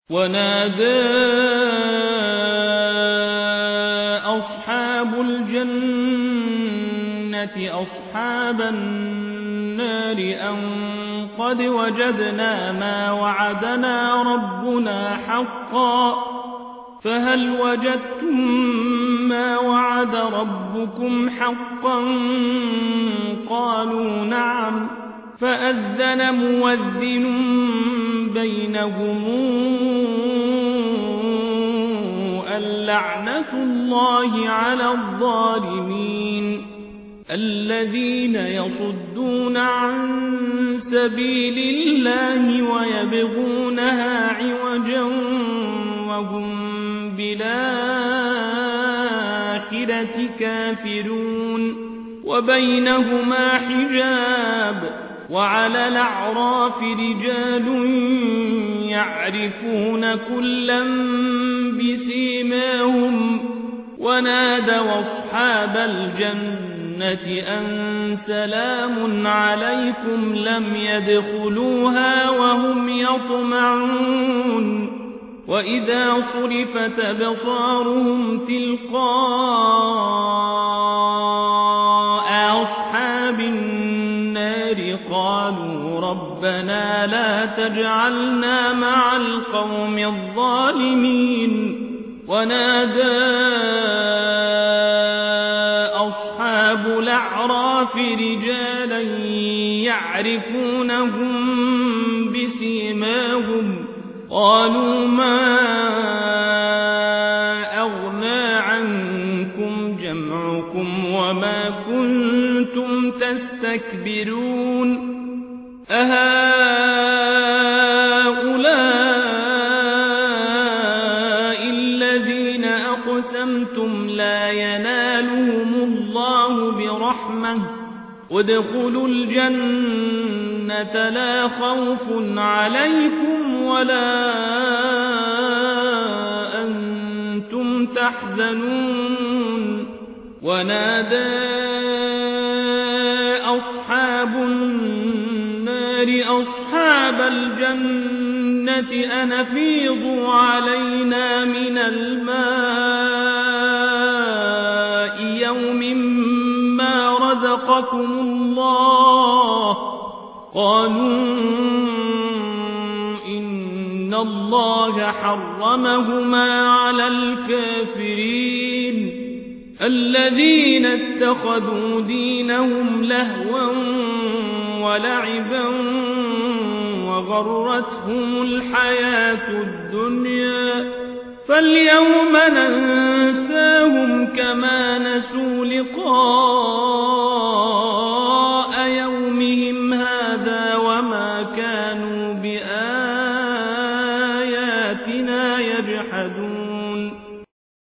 ونادى أصحاب الجنة أصحاب النار أن قد وجدنا ما وعدنا ربنا حقا فهل وجدتم ما وعد ربكم حقا قالوا نعم فأذن مؤذن بينهم اللعنة الله على الظالمين الذين يصدون عن سبيل الله ويبغونها عوجا وهم بالآخرة كافرون وبينهما حجاب وعلى الأعراف رجال يعرفون كلا بسيماهم ونادوا أصحاب الجنة أن سلام عليكم لم يدخلوها وهم يطمعون وإذا صرفت أبصارهم تلقاء أصحاب النار قالوا ربنا لا تجعلنا مع القوم الظالمين ونادى أصحاب الأعراف رجالا يعرفونهم بسيماهم قالوا ما أغنى عنكم جمعكم وما كنتم تستكبرون أهؤلاء الذين أقسمتم لا ينالهم الله برحمة ادخلوا الجنة لا خوف عليكم ولا أنتم تحزنون ونادى أصحاب النار أصحاب الجنة أن أفيضوا علينا من الماء يوم ما رزقكم الله قالوا إن الله حرمهما على الكافرين الذين اتخذوا دينهم لهوا ولعبا وغرتهم الحياة الدنيا فاليوم ننساهم